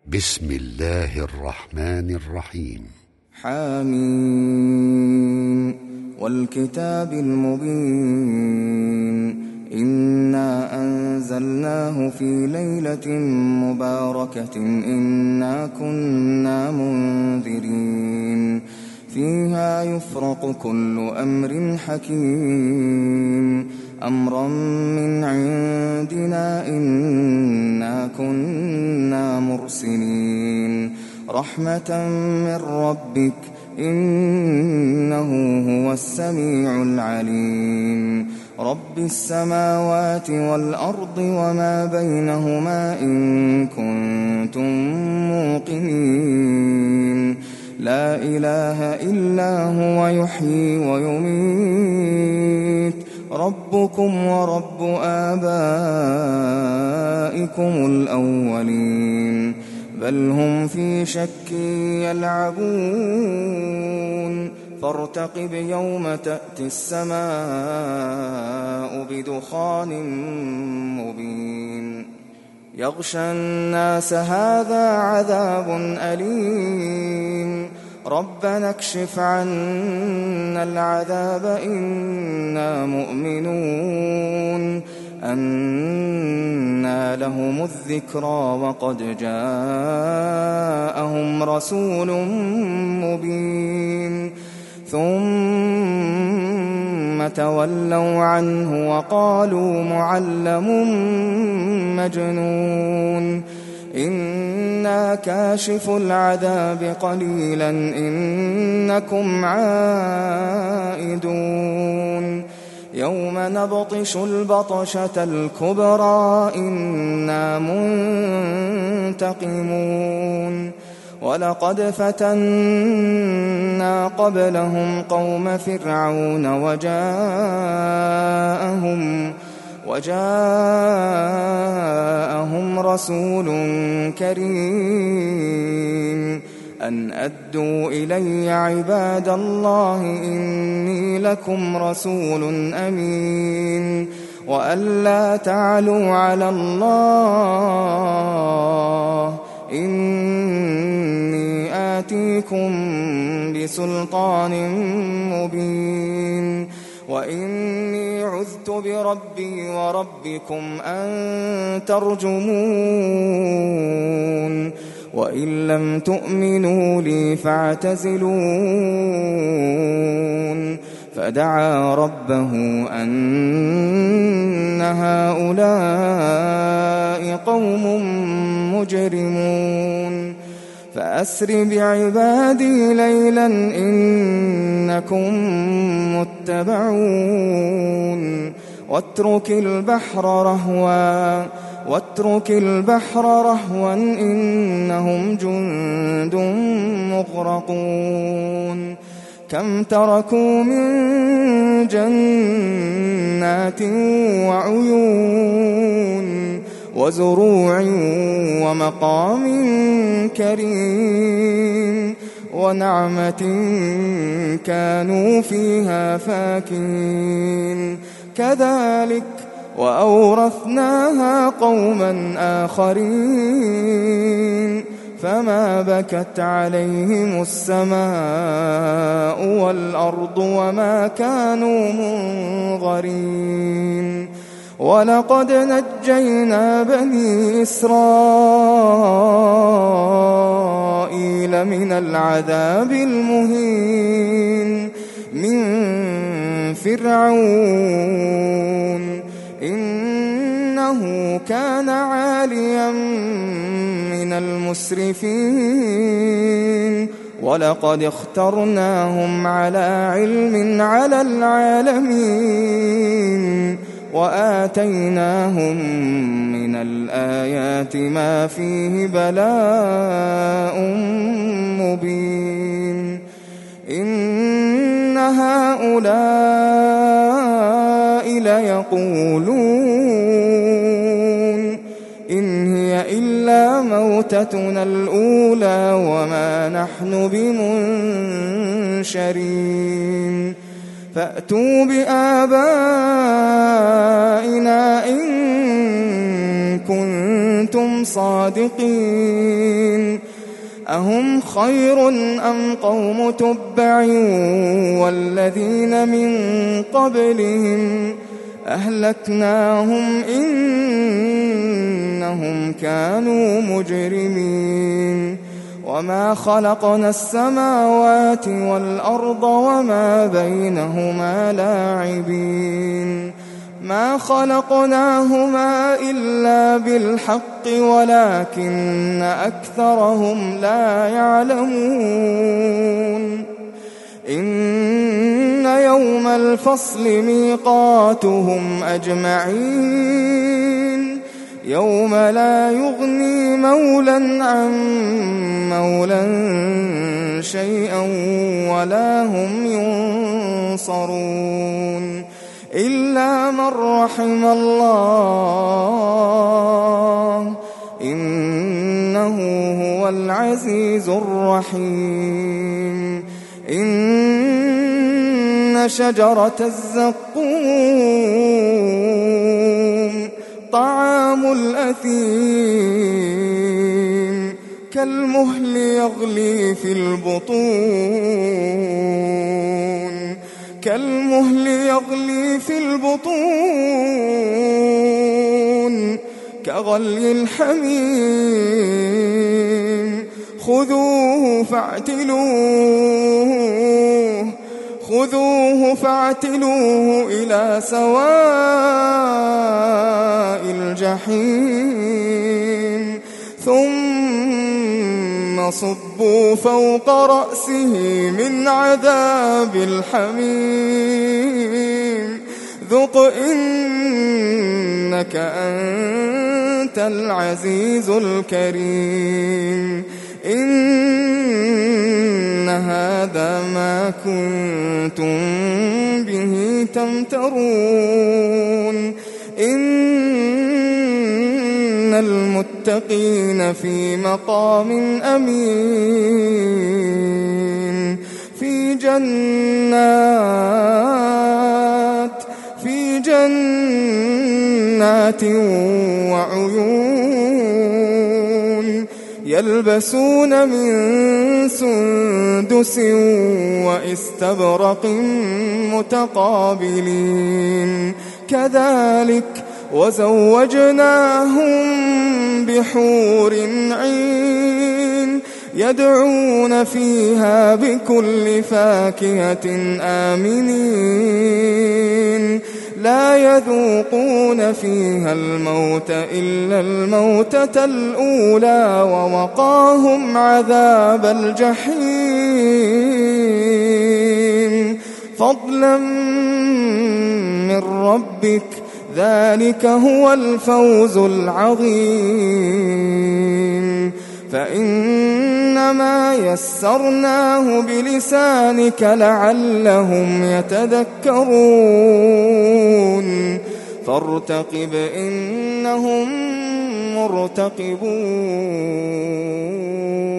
بسم الله الرحمن الرحيم. حميم والكتاب المبين إنا أنزلناه في ليلة مباركة إنا كنا منذرين فيها يفرق كل أمر حكيم أمرا من عندنا إنا كنا مرسلين رحمة من ربك إنه هو السميع العليم رب السماوات والأرض وما بينهما إن كنتم موقنين لا إله إلا هو يحيي ويميت ربكم ورب آبائكم الأولين بل هم في شك يلعبون فارتقب يوم تأتي السماء بدخان مبين يغشى الناس هذا عذاب أليم ربنا اكشف عنا العذاب إنا مؤمنون أنى لهم الذكرى وقد جاءهم رسول مبين ثم تولوا عنه وقالوا معلم مجنون إنا كاشف العذاب قليلا إنكم عائدون يوم نبطش البطشة الكبرى إنا منتقمون ولقد فتنا قبلهم قوم فرعون وجاءهم رسول كريم أن أدوا إلي عباد الله إني لكم رسول أمين وأن لا تعلوا على الله إني آتيكم بسلطان مبين وإني عذت بربي وربكم أن ترجمون وإن لم تؤمنوا لي فاعتزلون فدعا ربه أن هؤلاء قوم مجرمون فأسر بعبادي ليلا إنكم متبعون واترك البحر رهوا إنهم جند مغرقون كم تركوا من جنات وعيون وزروع ومقام كريم ونعمة كانوا فيها فاكهين كذلك وأورثناها قوما آخرين فما بكت عليهم السماء والأرض وما كانوا منظرين ولقد نجينا بني إسرائيل من العذاب المهين من فرعون إنه كان عاليا من المسرفين ولقد اخترناهم على علم على العالمين وآتيناهم من الآيات ما فيه بلاء مبين إن هؤلاء ليقولون إن هي إلا موتتنا الأولى وما نحن بمنشرين فأتوا بآبائنا إن كنتم صادقين أهم خير أم قوم تبع والذين من قبلهم أهلكناهم إنهم كانوا مجرمين وما خلقنا السماوات والأرض وما بينهما لاعبين ما خلقناهما إلا بالحق ولكن أكثرهم لا يعلمون إن يوم الفصل ميقاتهم أجمعين يوم لا يغني مولى عن مولى شيئا ولا هم ينصرون إلا من رحم الله إنه هو العزيز الرحيم إن شجرة الزقوم طعام الأثيم كالمهل يغلي في البطون كغلي الحميم خذوه فاعتلوه إلى سواء الجحيم ثم صبوا فوق رأسه من عذاب الحميم ذق إنك أنت العزيز الكريم إن هذا ما كنتم به تمترون إن المتقين في مقام أمين في جنات وعيون يلبسون من سندس وإستبرق متقابلين كذلك وزوجناهم بحور عين يدعون فيها بكل فاكهة آمنين لا يذوقون فيها الموت إلا الموتة الأولى ووقاهم عذاب الجحيم فضلا من ربك ذلك هو الفوز العظيم فإنما يسرناه بلسانك لعلهم يتذكرون فارتقب إنهم مرتقبون